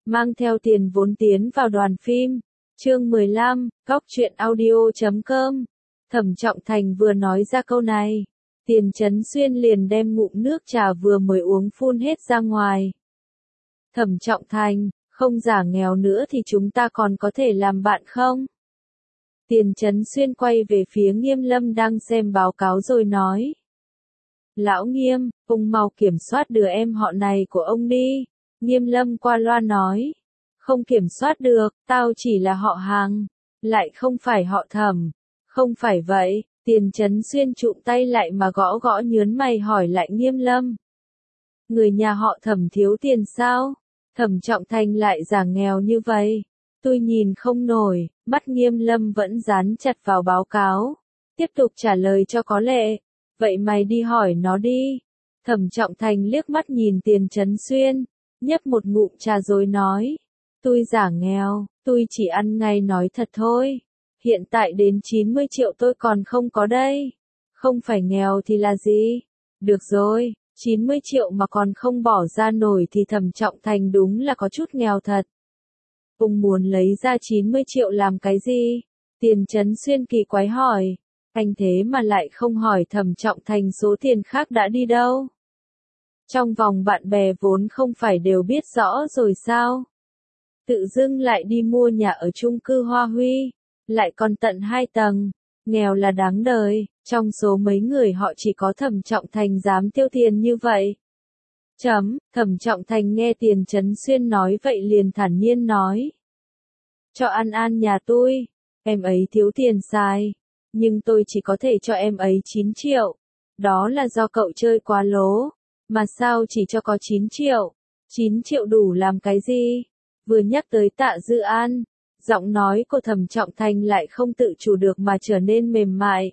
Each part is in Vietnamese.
mang theo tiền vốn tiến vào đoàn phim. Chương 15, Góc truyện audio.com. Thẩm Trọng Thành vừa nói ra câu này, Tiền Chấn Xuyên liền đem ngụm nước trà vừa mới uống phun hết ra ngoài. Thẩm Trọng Thành, không giả nghèo nữa thì chúng ta còn có thể làm bạn không? Tiền Chấn Xuyên quay về phía Nghiêm Lâm đang xem báo cáo rồi nói. Lão Nghiêm, ông mau kiểm soát đứa em họ này của ông đi. Nghiêm Lâm qua loa nói. Không kiểm soát được, tao chỉ là họ hàng, lại không phải họ Thẩm. Không phải vậy, Tiền Chấn Xuyên trụm tay lại mà gõ gõ nhớn mày hỏi lại Nghiêm Lâm. Người nhà họ Thẩm thiếu tiền sao? Thẩm Trọng Thành lại giả nghèo như vậy. Tôi nhìn không nổi, mắt Nghiêm Lâm vẫn dán chặt vào báo cáo. Tiếp tục trả lời cho có lệ. Vậy mày đi hỏi nó đi. Thẩm Trọng Thành liếc mắt nhìn Tiền Chấn Xuyên, nhấp một ngụm trà rồi nói. Tôi giả nghèo, tôi chỉ ăn ngay nói thật thôi. Hiện tại đến 90 triệu tôi còn không có đây. Không phải nghèo thì là gì? Được rồi, 90 triệu mà còn không bỏ ra nổi thì Thẩm Trọng Thành đúng là có chút nghèo thật. Ông muốn lấy ra 90 triệu làm cái gì? Tiền Chấn Xuyên kỳ quái hỏi. Anh thế mà lại không hỏi Thẩm Trọng Thành số tiền khác đã đi đâu? Trong vòng bạn bè vốn không phải đều biết rõ rồi sao? Tự dưng lại đi mua nhà ở chung cư Hoa Huy, lại còn tận 2 tầng, nghèo là đáng đời, trong số mấy người họ chỉ có Thẩm Trọng Thành dám tiêu tiền như vậy. Thẩm Trọng Thành nghe Tiền Chấn Xuyên nói vậy liền thản nhiên nói. Cho An An nhà tôi, em ấy thiếu tiền xài, nhưng tôi chỉ có thể cho em ấy 9 triệu, đó là do cậu chơi quá lố, mà sao chỉ cho có 9 triệu, 9 triệu đủ làm cái gì? Vừa nhắc tới Tạ Dư An, giọng nói của Thẩm Trọng Thành lại không tự chủ được mà trở nên mềm mại.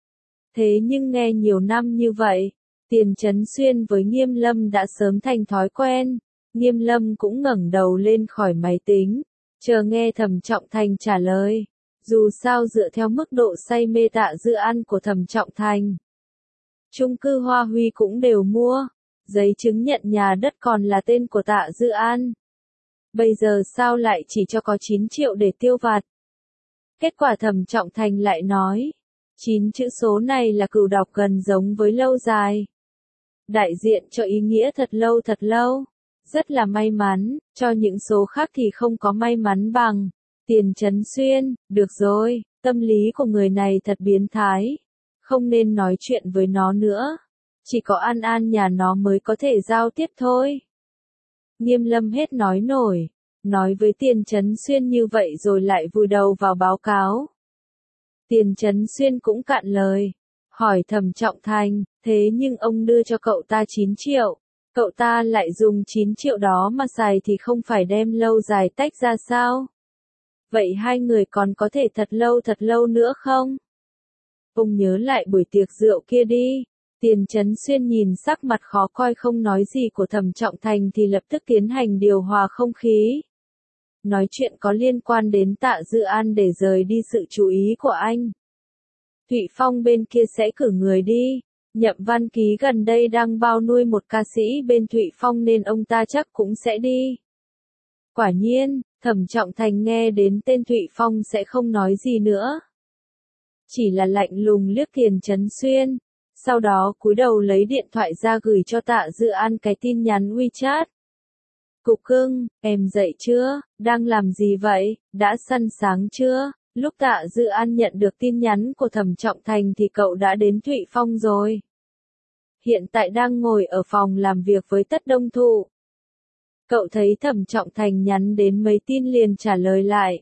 Thế nhưng nghe nhiều năm như vậy, Tiền Chấn Xuyên với Nghiêm Lâm đã sớm thành thói quen. Nghiêm Lâm cũng ngẩng đầu lên khỏi máy tính, chờ nghe Thẩm Trọng Thành trả lời. Dù sao dựa theo mức độ say mê Tạ Dư An của Thẩm Trọng Thành, chung cư Hoa Huy cũng đều mua, giấy chứng nhận nhà đất còn là tên của Tạ Dư An. Bây giờ sao lại chỉ cho có 9 triệu để tiêu vặt? Kết quả Thẩm Trọng Thành lại nói, 9 chữ số này là cửu đọc gần giống với lâu dài. Đại diện cho ý nghĩa thật lâu. Rất là may mắn, cho những số khác thì không có may mắn bằng. Tiền Chấn Xuyên, được rồi, tâm lý của người này thật biến thái. Không nên nói chuyện với nó nữa. Chỉ có An An nhà nó mới có thể giao tiếp thôi. Nghiêm Lâm hết nói nổi, nói với Tiền Chấn Xuyên như vậy rồi lại vùi đầu vào báo cáo. Tiền Chấn Xuyên cũng cạn lời, hỏi Thẩm Trọng Thành, thế nhưng ông đưa cho cậu ta 9 triệu, cậu ta lại dùng 9 triệu đó mà xài thì không phải đem lâu dài tách ra sao? Vậy hai người còn có thể thật lâu nữa không? Ông nhớ lại buổi tiệc rượu kia đi. Tiền Chấn Xuyên nhìn sắc mặt khó coi không nói gì của Thẩm Trọng Thành thì lập tức tiến hành điều hòa không khí. Nói chuyện có liên quan đến Tạ Dư An để rời đi sự chú ý của anh. Thụy Phong bên kia sẽ cử người đi. Nhậm Văn Ký gần đây đang bao nuôi một ca sĩ bên Thụy Phong nên ông ta chắc cũng sẽ đi. Quả nhiên, Thẩm Trọng Thành nghe đến tên Thụy Phong sẽ không nói gì nữa. Chỉ là lạnh lùng liếc Tiền Chấn Xuyên. Sau đó cúi đầu lấy điện thoại ra gửi cho Tạ Dư An cái tin nhắn WeChat. Cục cưng, em dậy chưa? Đang làm gì vậy? Đã săn sáng chưa? Lúc Tạ Dư An nhận được tin nhắn của Thẩm Trọng Thành thì cậu đã đến Thụy Phong rồi. Hiện tại đang ngồi ở phòng làm việc với Tất Đông Thụ. Cậu thấy Thẩm Trọng Thành nhắn đến mấy tin liền trả lời lại.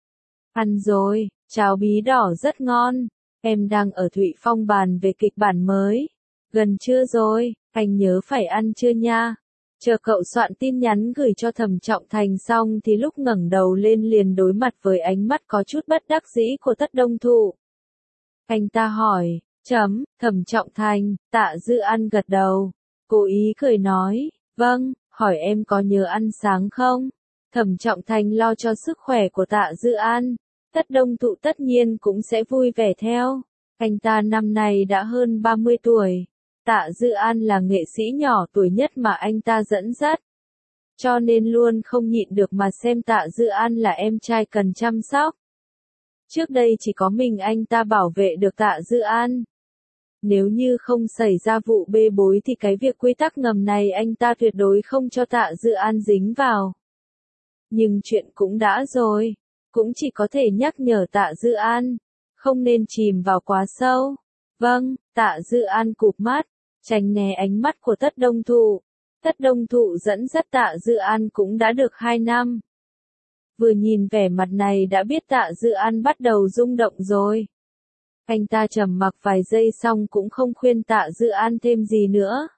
Ăn rồi, cháo bí đỏ rất ngon. Em đang ở Thụy Phong bàn về kịch bản mới. Gần trưa rồi, anh nhớ phải ăn trưa nha. Chờ cậu soạn tin nhắn gửi cho Thẩm Trọng Thành xong thì lúc ngẩng đầu lên liền đối mặt với ánh mắt có chút bất đắc dĩ của Tất Đông Thụ. Anh ta hỏi, Thẩm Trọng Thành, Tạ Dư An gật đầu. Cố ý cười nói, vâng, hỏi em có nhớ ăn sáng không? Thẩm Trọng Thành lo cho sức khỏe của Tạ Dư An. Tất Đông Thụ tất nhiên cũng sẽ vui vẻ theo. Anh ta năm nay đã hơn 30 tuổi. Tạ Dư An là nghệ sĩ nhỏ tuổi nhất mà anh ta dẫn dắt. cho nên luôn không nhịn được mà xem Tạ Dư An là em trai cần chăm sóc. Trước đây chỉ có mình anh ta bảo vệ được Tạ Dư An. Nếu như không xảy ra vụ bê bối thì cái việc quy tắc ngầm này anh ta tuyệt đối không cho Tạ Dư An dính vào. Nhưng chuyện cũng đã rồi, cũng chỉ có thể nhắc nhở Tạ Dư An, không nên chìm vào quá sâu. Vâng, Tạ Dư An cụp mắt, tránh né ánh mắt của Tất Đông Thụ. Tất Đông Thụ dẫn dắt Tạ Dư An cũng đã được 2 năm. Vừa nhìn vẻ mặt này đã biết Tạ Dư An bắt đầu rung động rồi. Anh ta trầm mặc vài giây xong cũng không khuyên Tạ Dư An thêm gì nữa.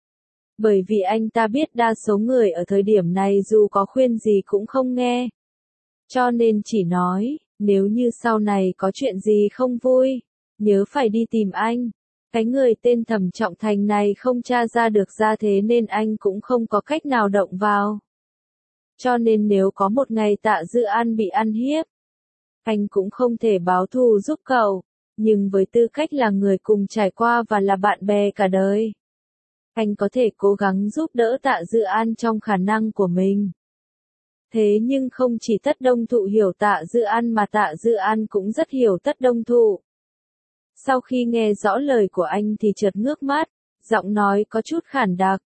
Bởi vì anh ta biết đa số người ở thời điểm này dù có khuyên gì cũng không nghe. Cho nên chỉ nói, nếu như sau này có chuyện gì không vui, nhớ phải đi tìm anh. Cái người tên Thẩm Trọng Thành này không tra ra được ra thế nên anh cũng không có cách nào động vào. Cho nên nếu có một ngày Tạ Dư An bị ăn hiếp, anh cũng không thể báo thù giúp cậu. Nhưng với tư cách là người cùng trải qua và là bạn bè cả đời, anh có thể cố gắng giúp đỡ Tạ Dư An trong khả năng của mình. Thế nhưng không chỉ Tất Đông Thụ hiểu Tạ Dư An mà Tạ Dư An cũng rất hiểu Tất Đông Thụ. Sau khi nghe rõ lời của anh thì chợt ngước mắt, giọng nói có chút khản đặc.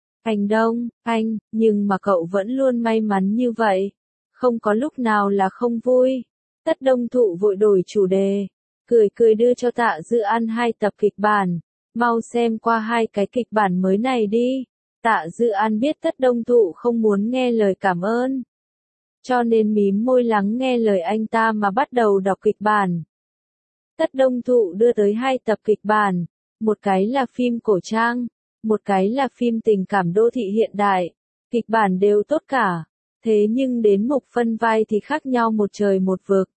Anh, nhưng mà cậu vẫn luôn may mắn như vậy. Không có lúc nào là không vui. Tất Đông Thụ vội đổi chủ đề. Cười đưa cho Tạ Dư An 2 tập kịch bản. Mau xem qua 2 cái kịch bản mới này đi. Tạ Dư An biết Tất Đông Thụ không muốn nghe lời cảm ơn. Cho nên mím môi lắng nghe lời anh ta mà bắt đầu đọc kịch bản. Tất Đông Thụ đưa tới 2 tập kịch bản. Một cái là phim cổ trang. Một cái là phim tình cảm đô thị hiện đại. Kịch bản đều tốt cả. Thế nhưng đến mục phân vai thì khác nhau một trời một vực.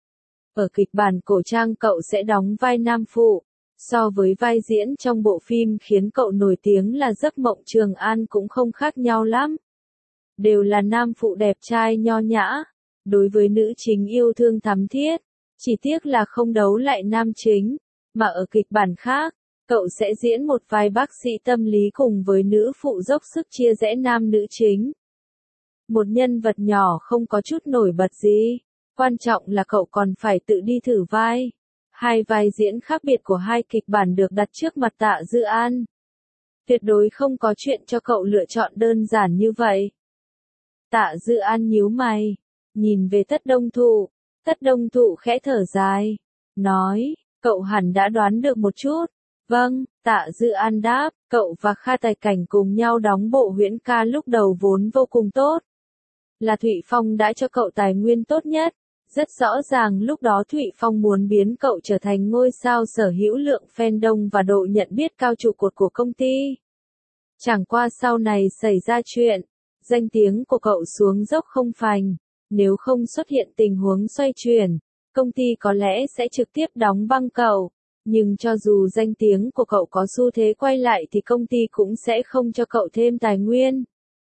Ở kịch bản cổ trang cậu sẽ đóng vai nam phụ. So với vai diễn trong bộ phim khiến cậu nổi tiếng là Giấc Mộng Trường An cũng không khác nhau lắm. Đều là nam phụ đẹp trai nho nhã. Đối với nữ chính yêu thương thắm thiết. Chỉ tiếc là không đấu lại nam chính. Mà ở kịch bản khác, cậu sẽ diễn một vài bác sĩ tâm lý cùng với nữ phụ dốc sức chia rẽ nam nữ chính. Một nhân vật nhỏ không có chút nổi bật gì. Quan trọng là cậu còn phải tự đi thử vai. 2 vai diễn khác biệt của 2 kịch bản được đặt trước mặt Tạ Dư An. Tuyệt đối không có chuyện cho cậu lựa chọn đơn giản như vậy. Tạ Dư An nhíu mày, nhìn về Tất Đông Thụ. Tất Đông Thụ khẽ thở dài, nói, cậu hẳn đã đoán được một chút. Vâng, Tạ Dư An đáp, cậu và Kha Tài Cảnh cùng nhau đóng bộ Huyễn Ca lúc đầu vốn vô cùng tốt. Là Thụy Phong đã cho cậu tài nguyên tốt nhất. Rất rõ ràng lúc đó Thụy Phong muốn biến cậu trở thành ngôi sao sở hữu lượng fan đông và độ nhận biết cao trụ cột của công ty. Chẳng qua sau này xảy ra chuyện, danh tiếng của cậu xuống dốc không phanh. Nếu không xuất hiện tình huống xoay chuyển, công ty có lẽ sẽ trực tiếp đóng băng cậu. Nhưng cho dù danh tiếng của cậu có xu thế quay lại thì công ty cũng sẽ không cho cậu thêm tài nguyên.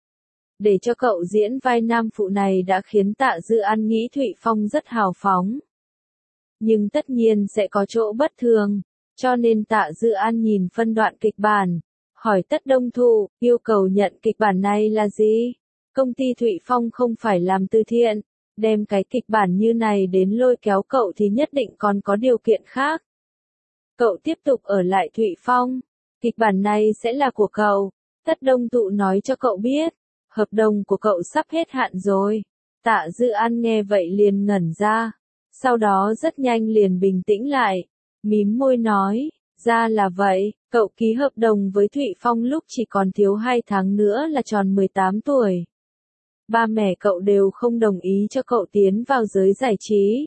Để cho cậu diễn vai nam phụ này đã khiến Tạ Dư An nghĩ Thụy Phong rất hào phóng. Nhưng tất nhiên sẽ có chỗ bất thường, cho nên Tạ Dư An nhìn phân đoạn kịch bản, hỏi Tất Đông Thụ, yêu cầu nhận kịch bản này là gì? Công ty Thụy Phong không phải làm từ thiện, đem cái kịch bản như này đến lôi kéo cậu thì nhất định còn có điều kiện khác. Cậu tiếp tục ở lại Thụy Phong, kịch bản này sẽ là của cậu. Tất Đông Thụ nói cho cậu biết. Hợp đồng của cậu sắp hết hạn rồi. Tạ Dư An nghe vậy liền ngẩn ra. Sau đó rất nhanh liền bình tĩnh lại. Mím môi nói, ra là vậy, cậu ký hợp đồng với Thụy Phong lúc chỉ còn thiếu 2 tháng nữa là tròn 18 tuổi. Ba mẹ cậu đều không đồng ý cho cậu tiến vào giới giải trí.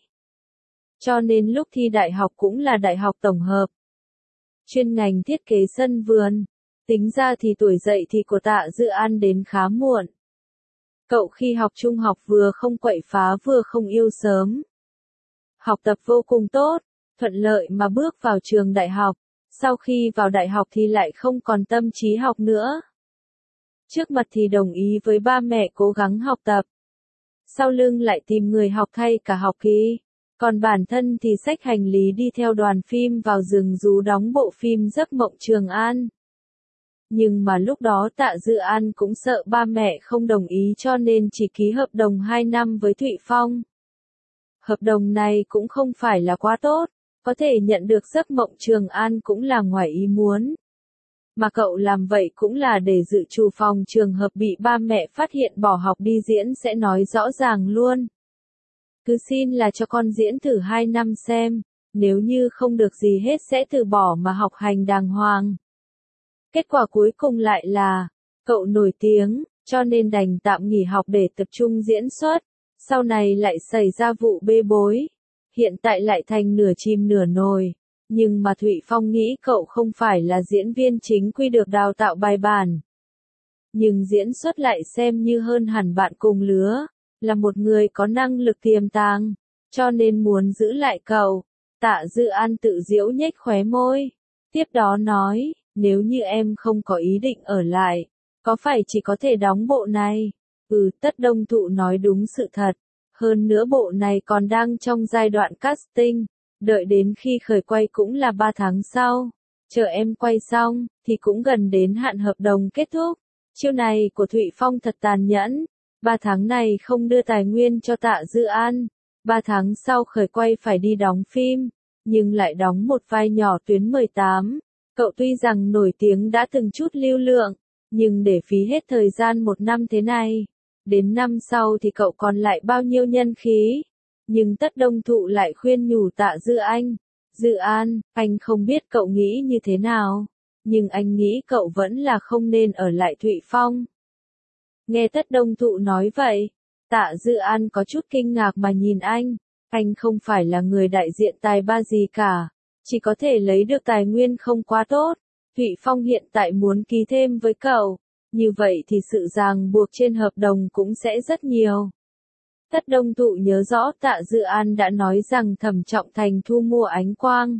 Cho nên lúc thi đại học cũng là đại học tổng hợp. Chuyên ngành thiết kế sân vườn. Tính ra thì tuổi dậy thì của Tạ Dư An đến khá muộn. Cậu khi học trung học vừa không quậy phá vừa không yêu sớm. Học tập vô cùng tốt, thuận lợi mà bước vào trường đại học. Sau khi vào đại học thì lại không còn tâm trí học nữa. Trước mặt thì đồng ý với ba mẹ cố gắng học tập. Sau lưng lại tìm người học thay cả học kỳ. Còn bản thân thì xách hành lý đi theo đoàn phim vào rừng rú đóng bộ phim Giấc Mộng Trường An. Nhưng mà lúc đó Tạ Dư An cũng sợ ba mẹ không đồng ý cho nên chỉ ký hợp đồng 2 năm với Thụy Phong. Hợp đồng này cũng không phải là quá tốt, có thể nhận được giấc mộng Trường An cũng là ngoài ý muốn. Mà cậu làm vậy cũng là để dự trù phòng trường hợp bị ba mẹ phát hiện bỏ học đi diễn sẽ nói rõ ràng luôn. Cứ xin là cho con diễn thử 2 năm xem, nếu như không được gì hết sẽ từ bỏ mà học hành đàng hoàng. Kết quả cuối cùng lại là, cậu nổi tiếng, cho nên đành tạm nghỉ học để tập trung diễn xuất, sau này lại xảy ra vụ bê bối, hiện tại lại thành nửa chim nửa nồi. Nhưng mà Thụy Phong nghĩ cậu không phải là diễn viên chính quy được đào tạo bài bản. Nhưng diễn xuất lại xem như hơn hẳn bạn cùng lứa, là một người có năng lực tiềm tàng, cho nên muốn giữ lại cậu. Tạ Dư An tự giễu nhếch khóe môi, tiếp đó nói, nếu như em không có ý định ở lại, có phải chỉ có thể đóng bộ này? Tất Đông Thụ nói đúng sự thật, hơn nữa bộ này còn đang trong giai đoạn casting. Đợi đến khi khởi quay cũng là 3 tháng sau. Chờ em quay xong, thì cũng gần đến hạn hợp đồng kết thúc. Chiêu này của Thụy Phong thật tàn nhẫn. 3 tháng này không đưa tài nguyên cho Tạ Dư An. 3 tháng sau khởi quay phải đi đóng phim. Nhưng lại đóng một vai nhỏ tuyến 18. Cậu tuy rằng nổi tiếng đã từng chút lưu lượng. Nhưng để phí hết thời gian 1 năm thế này. Đến năm sau thì cậu còn lại bao nhiêu nhân khí. Nhưng Tất Đông Thụ lại khuyên nhủ Tạ Dư An, anh không biết cậu nghĩ như thế nào, nhưng anh nghĩ cậu vẫn là không nên ở lại Thụy Phong. Nghe Tất Đông Thụ nói vậy, Tạ Dư An có chút kinh ngạc mà nhìn anh không phải là người đại diện tài ba gì cả, chỉ có thể lấy được tài nguyên không quá tốt. Thụy Phong hiện tại muốn ký thêm với cậu, như vậy thì sự ràng buộc trên hợp đồng cũng sẽ rất nhiều. Tất Đông Thụ nhớ rõ Tạ Dư An đã nói rằng Thẩm Trọng Thành thu mua Ánh Quang.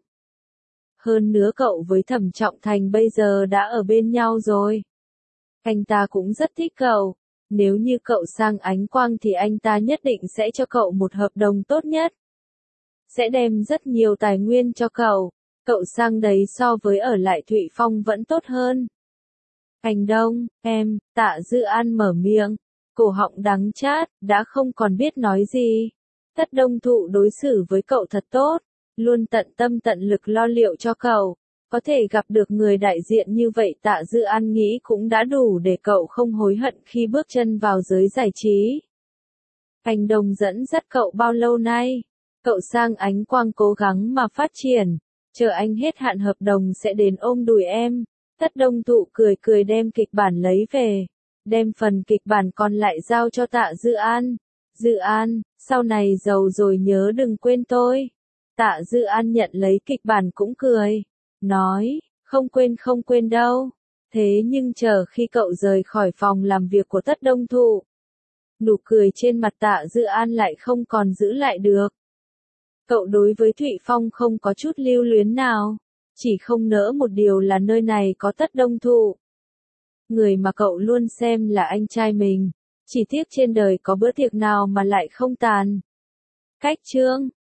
Hơn nữa cậu với Thẩm Trọng Thành bây giờ đã ở bên nhau rồi. Anh ta cũng rất thích cậu. Nếu như cậu sang Ánh Quang thì anh ta nhất định sẽ cho cậu một hợp đồng tốt nhất. Sẽ đem rất nhiều tài nguyên cho cậu. Cậu sang đấy so với ở lại Thụy Phong vẫn tốt hơn. Anh Đông, em, Tạ Dư An mở miệng. Cổ họng đắng chát, đã không còn biết nói gì. Tất Đông Thụ đối xử với cậu thật tốt, luôn tận tâm tận lực lo liệu cho cậu. Có thể gặp được người đại diện như vậy Tạ Dư An nghĩ cũng đã đủ để cậu không hối hận khi bước chân vào giới giải trí. Anh Đông dẫn dắt cậu bao lâu nay? Cậu sang Ánh Quang cố gắng mà phát triển, chờ anh hết hạn hợp đồng sẽ đến ôm đùi em. Tất Đông Thụ cười cười đem kịch bản lấy về. Đem phần kịch bản còn lại giao cho Tạ Dư An. Dư An, sau này giàu rồi nhớ đừng quên tôi. Tạ Dư An nhận lấy kịch bản cũng cười. Nói, không quên đâu. Thế nhưng chờ khi cậu rời khỏi phòng làm việc của Tất Đông Thụ, nụ cười trên mặt Tạ Dư An lại không còn giữ lại được. Cậu đối với Thụy Phong không có chút lưu luyến nào. Chỉ không nỡ một điều là nơi này có Tất Đông Thụ. Người mà cậu luôn xem là anh trai mình. Chỉ tiếc trên đời có bữa tiệc nào mà lại không tàn. Cách chương